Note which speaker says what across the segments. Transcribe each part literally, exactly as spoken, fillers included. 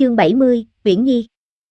Speaker 1: chương bảy mươi, Uyển Nhi.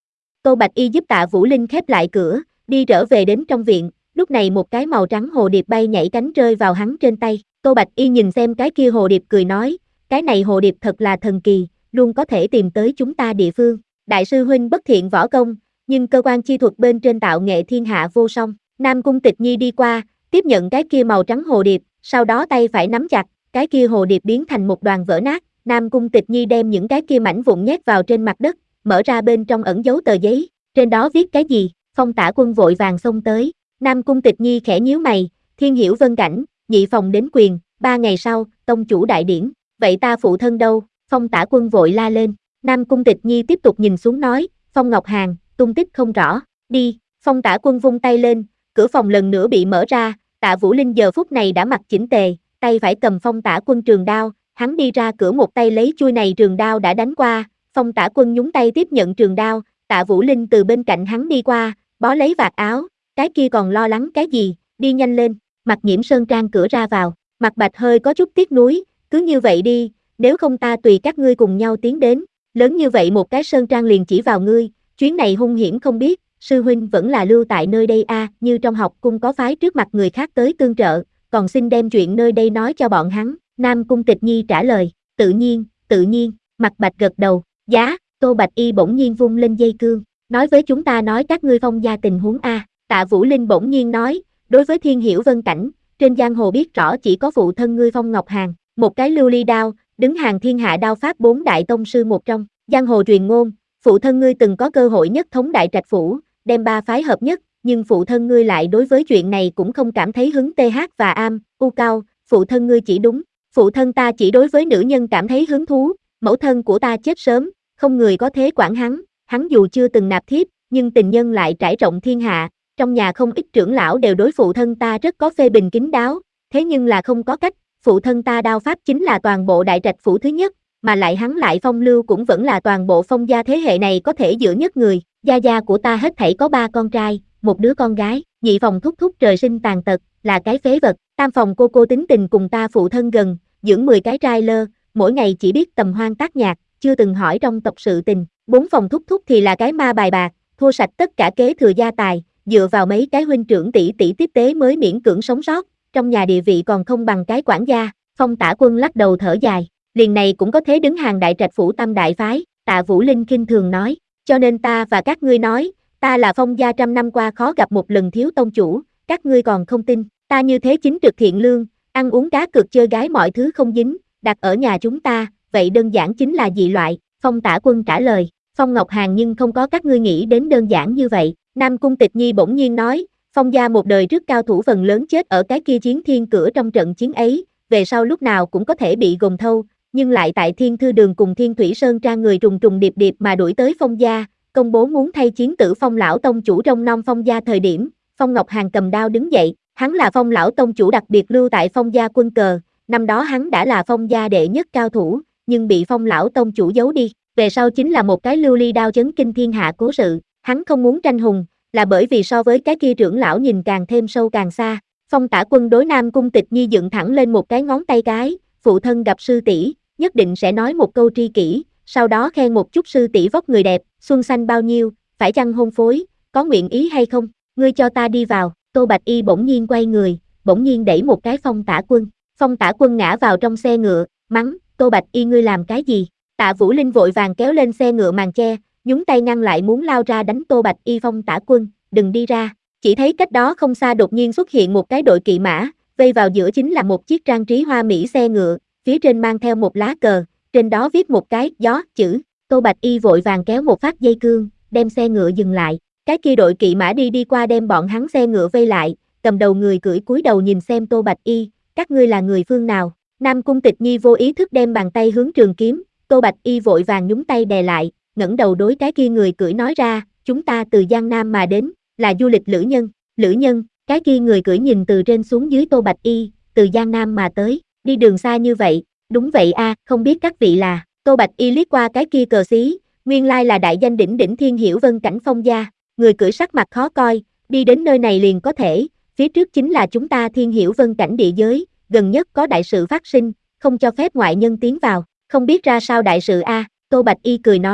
Speaker 1: Tô Bạch Y giúp Tạ Vũ Linh khép lại cửa, đi trở về đến trong viện, lúc này một cái màu trắng hồ điệp bay nhảy cánh rơi vào hắn trên tay. Tô Bạch Y nhìn xem cái kia hồ điệp cười nói, cái này hồ điệp thật là thần kỳ, luôn có thể tìm tới chúng ta địa phương. Đại sư huynh bất thiện võ công, nhưng cơ quan chi thuật bên trên tạo nghệ thiên hạ vô song. Nam Cung Tịch Nhi đi qua, tiếp nhận cái kia màu trắng hồ điệp, sau đó tay phải nắm chặt, cái kia hồ điệp biến thành một đoàn vỡ nát. Nam Cung Tịch Nhi đem những cái kia mảnh vụn nhét vào trên mặt đất, mở ra bên trong ẩn dấu tờ giấy, trên đó viết cái gì. Phong Tả Quân vội vàng xông tới. Nam Cung Tịch Nhi khẽ nhíu mày, Thiên Hiểu Vân Cảnh, nhị phòng đến quyền, ba ngày sau, tông chủ đại điển, vậy ta phụ thân đâu? Phong Tả Quân vội la lên. Nam Cung Tịch Nhi tiếp tục nhìn xuống nói, Phong Ngọc Hàn, tung tích không rõ, đi. Phong Tả Quân vung tay lên, cửa phòng lần nữa bị mở ra, Tạ Vũ Linh giờ phút này đã mặc chỉnh tề, tay phải cầm Phong Tả Quân trường đao, hắn đi ra cửa một tay lấy chuôi này trường đao đã đánh qua, Phong Tả Quân nhúng tay tiếp nhận trường đao, Tạ Vũ Linh từ bên cạnh hắn đi qua, bó lấy vạt áo, cái kia còn lo lắng cái gì, đi nhanh lên. Mặt Nhiễm Sơn Trang cửa ra vào, Mặt Bạch hơi có chút tiếc nuối, cứ như vậy đi, nếu không ta tùy các ngươi cùng nhau tiến đến, lớn như vậy một cái Sơn Trang liền chỉ vào ngươi, chuyến này hung hiểm không biết, sư huynh vẫn là lưu tại nơi đây a, à, như trong học cung có phái trước mặt người khác tới tương trợ, còn xin đem chuyện nơi đây nói cho bọn hắn. Nam Cung Tịch Nhi trả lời, tự nhiên, tự nhiên. Mặt Bạch gật đầu, giá. Tô Bạch Y bỗng nhiên vung lên dây cương, nói với chúng ta nói các ngươi Phong gia tình huống a. Tạ Vũ Linh bỗng nhiên nói, đối với Thiên Hiểu Vân Cảnh, trên giang hồ biết rõ chỉ có phụ thân ngươi Phong Ngọc Hàn, một cái lưu ly đao, đứng hàng thiên hạ đao pháp bốn đại tông sư một trong. Giang hồ truyền ngôn, phụ thân ngươi từng có cơ hội nhất thống đại trạch phủ, đem ba phái hợp nhất, nhưng phụ thân ngươi lại đối với chuyện này cũng không cảm thấy hứng. Th và Am, U Cao, phụ thân ngươi chỉ đúng, phụ thân ta chỉ đối với nữ nhân cảm thấy hứng thú, mẫu thân của ta chết sớm, không người có thế quản hắn, hắn dù chưa từng nạp thiếp, nhưng tình nhân lại trải rộng thiên hạ, trong nhà không ít trưởng lão đều đối phụ thân ta rất có phê bình kín đáo, thế nhưng là không có cách, phụ thân ta đao pháp chính là toàn bộ đại trạch phủ thứ nhất, mà lại hắn lại phong lưu cũng vẫn là toàn bộ Phong gia thế hệ này có thể giữa nhất người. Gia gia của ta hết thảy có ba con trai, một đứa con gái, nhị phòng thúc thúc trời sinh tàn tật, là cái phế vật, tam phòng cô cô tính tình cùng ta phụ thân gần, dưỡng mười cái trai lơ, mỗi ngày chỉ biết tầm hoang tác nhạc, chưa từng hỏi trong tộc sự tình, bốn phòng thúc thúc thì là cái ma bài bạc, thua sạch tất cả kế thừa gia tài, dựa vào mấy cái huynh trưởng tỷ tỷ tiếp tế mới miễn cưỡng sống sót, trong nhà địa vị còn không bằng cái quản gia. Phong Tả Quân lắc đầu thở dài, liền này cũng có thế đứng hàng đại trạch phủ tam đại phái. Tạ Vũ Linh khinh thường nói, cho nên ta và các ngươi nói, ta là Phong gia trăm năm qua khó gặp một lần thiếu tông chủ, các ngươi còn không tin, ta như thế chính trực thiện lương, ăn uống cá cược chơi gái mọi thứ không dính, đặt ở nhà chúng ta, vậy đơn giản chính là dị loại. Phong Tả Quân trả lời, Phong Ngọc Hàn nhưng không có các ngươi nghĩ đến đơn giản như vậy. Nam Cung Tịch Nhi bỗng nhiên nói, Phong gia một đời trước cao thủ phần lớn chết ở cái kia chiến thiên cửa trong trận chiến ấy, về sau lúc nào cũng có thể bị gồng thâu, nhưng lại tại Thiên Thư Đường cùng Thiên Thủy Sơn Trang người trùng trùng điệp điệp mà đuổi tới Phong gia, công bố muốn thay chiến tử Phong lão tông chủ trong non Phong gia thời điểm, Phong Ngọc Hàn cầm đao đứng dậy, hắn là Phong lão tông chủ đặc biệt lưu tại Phong gia quân cờ, năm đó hắn đã là Phong gia đệ nhất cao thủ, nhưng bị Phong lão tông chủ giấu đi, về sau chính là một cái lưu ly đao chấn kinh thiên hạ cố sự, hắn không muốn tranh hùng, là bởi vì so với cái kia trưởng lão nhìn càng thêm sâu càng xa. Phong Tả Quân đối Nam Cung Tịch Nhi dựng thẳng lên một cái ngón tay cái, phụ thân gặp sư tỷ, nhất định sẽ nói một câu tri kỷ, sau đó khen một chút sư tỷ vóc người đẹp, xuân xanh bao nhiêu, phải chăng hôn phối, có nguyện ý hay không, ngươi cho ta đi vào. Tô Bạch Y bỗng nhiên quay người, bỗng nhiên đẩy một cái Phong Tả Quân, Phong Tả Quân ngã vào trong xe ngựa, mắng, Tô Bạch Y ngươi làm cái gì? Tạ Vũ Linh vội vàng kéo lên xe ngựa màn che, nhúng tay ngăn lại muốn lao ra đánh Tô Bạch Y. Phong Tả Quân, đừng đi ra. Chỉ thấy cách đó không xa đột nhiên xuất hiện một cái đội kỵ mã, vây vào giữa chính là một chiếc trang trí hoa mỹ xe ngựa, phía trên mang theo một lá cờ, trên đó viết một cái gió chữ. Tô Bạch Y vội vàng kéo một phát dây cương, đem xe ngựa dừng lại. Cái kia đội kỵ mã đi đi qua đem bọn hắn xe ngựa vây lại, cầm đầu người cưỡi cúi đầu nhìn xem Tô Bạch Y, các ngươi là người phương nào? Nam Cung Tịch Nhi vô ý thức đem bàn tay hướng trường kiếm, Tô Bạch Y vội vàng nhúng tay đè lại, ngẩng đầu đối cái kia người cưỡi nói ra, chúng ta từ Giang Nam mà đến, là du lịch lữ nhân. Lữ nhân? Cái kia người cưỡi nhìn từ trên xuống dưới Tô Bạch Y, từ Giang Nam mà tới, đi đường xa như vậy, đúng vậy a, à, không biết các vị là. Tô Bạch Y liếc qua cái kia cờ xí, nguyên lai là đại danh đỉnh đỉnh Thiên Hiểu Vân Cảnh Phong gia. Người cưỡi sắc mặt khó coi, đi đến nơi này liền có thể, phía trước chính là chúng ta Thiên Hiểu Vân Cảnh địa giới, gần nhất có đại sự phát sinh, không cho phép ngoại nhân tiến vào, không biết ra sao đại sự a. À, Tô Bạch Y cười nói,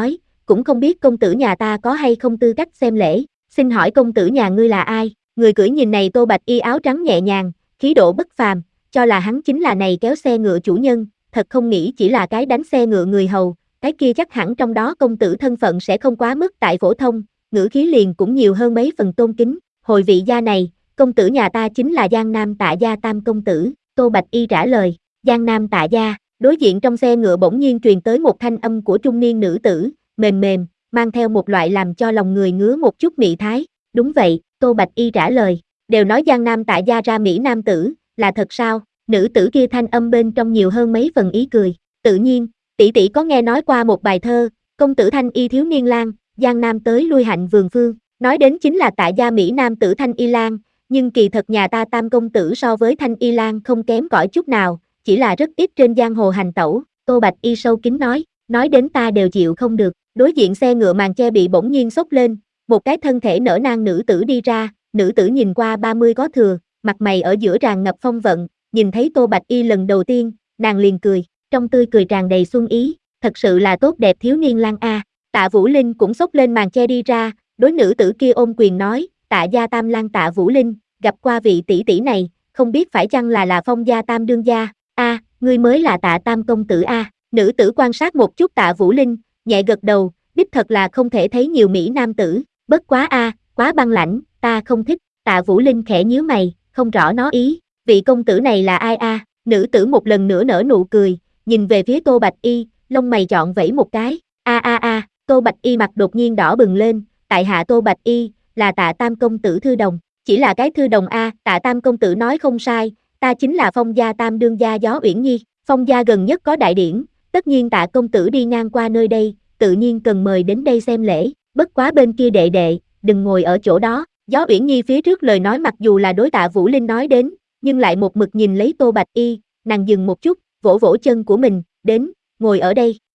Speaker 1: cũng không biết công tử nhà ta có hay không tư cách xem lễ, xin hỏi công tử nhà ngươi là ai? Người cưỡi nhìn này Tô Bạch Y áo trắng nhẹ nhàng, khí độ bất phàm, cho là hắn chính là này kéo xe ngựa chủ nhân, thật không nghĩ chỉ là cái đánh xe ngựa người hầu, cái kia chắc hẳn trong đó công tử thân phận sẽ không quá mức tại phổ thông, ngữ khí liền cũng nhiều hơn mấy phần tôn kính, hồi vị gia này, công tử nhà ta chính là Giang Nam Tạ Gia Tam công tử, Tô Bạch Y trả lời, Giang Nam Tạ Gia, đối diện trong xe ngựa bỗng nhiên truyền tới một thanh âm của trung niên nữ tử, mềm mềm, mang theo một loại làm cho lòng người ngứa một chút mị thái, đúng vậy, Tô Bạch Y trả lời, đều nói Giang Nam Tạ Gia ra Mỹ Nam tử, là thật sao, nữ tử kia thanh âm bên trong nhiều hơn mấy phần ý cười, tự nhiên, tỷ tỷ có nghe nói qua một bài thơ, công tử Thanh Y thiếu niên lang, Giang Nam tới lui hạnh vườn phương, nói đến chính là Tạ Gia Mỹ Nam tử Thanh Y Lang, nhưng kỳ thật nhà ta Tam công tử so với Thanh Y Lang không kém cỏi chút nào, chỉ là rất ít trên giang hồ hành tẩu, Tô Bạch Y sâu kín nói, nói đến ta đều chịu không được, đối diện xe ngựa màn che bị bỗng nhiên xốc lên, một cái thân thể nở nang nữ tử đi ra, nữ tử nhìn qua ba mươi có thừa, mặt mày ở giữa tràn ngập phong vận, nhìn thấy Tô Bạch Y lần đầu tiên, nàng liền cười, trong tươi cười tràn đầy xuân ý, thật sự là tốt đẹp thiếu niên lang a. Tạ Vũ Linh cũng xốc lên màn che đi ra, đối nữ tử kia ôm quyền nói, Tạ Gia Tam lang Tạ Vũ Linh, gặp qua vị tỷ tỷ này, không biết phải chăng là là Phong Gia Tam đương gia, a, ngươi mới là Tạ Tam công tử a. Nữ tử quan sát một chút Tạ Vũ Linh, nhẹ gật đầu, đích thật là không thể thấy nhiều mỹ nam tử, bất quá a, quá băng lãnh, ta không thích. Tạ Vũ Linh khẽ nhíu mày, không rõ nó ý, vị công tử này là ai a? Nữ tử một lần nữa nở nụ cười, nhìn về phía Tô Bạch Y, lông mày chọn vẫy một cái, a a a, Tô Bạch Y mặt đột nhiên đỏ bừng lên, tại hạ Tô Bạch Y, là Tạ Tam công tử thư đồng, chỉ là cái thư đồng a, Tạ Tam công tử nói không sai, ta chính là Phong Gia Tam đương gia Gió Uyển Nhi, Phong gia gần nhất có đại điển, tất nhiên Tạ công tử đi ngang qua nơi đây, tự nhiên cần mời đến đây xem lễ, bất quá bên kia đệ đệ, đừng ngồi ở chỗ đó. Gió Uyển Nhi phía trước lời nói mặc dù là đối Tạ Vũ Linh nói đến, nhưng lại một mực nhìn lấy Tô Bạch Y, nàng dừng một chút, vỗ vỗ chân của mình, đến, ngồi ở đây.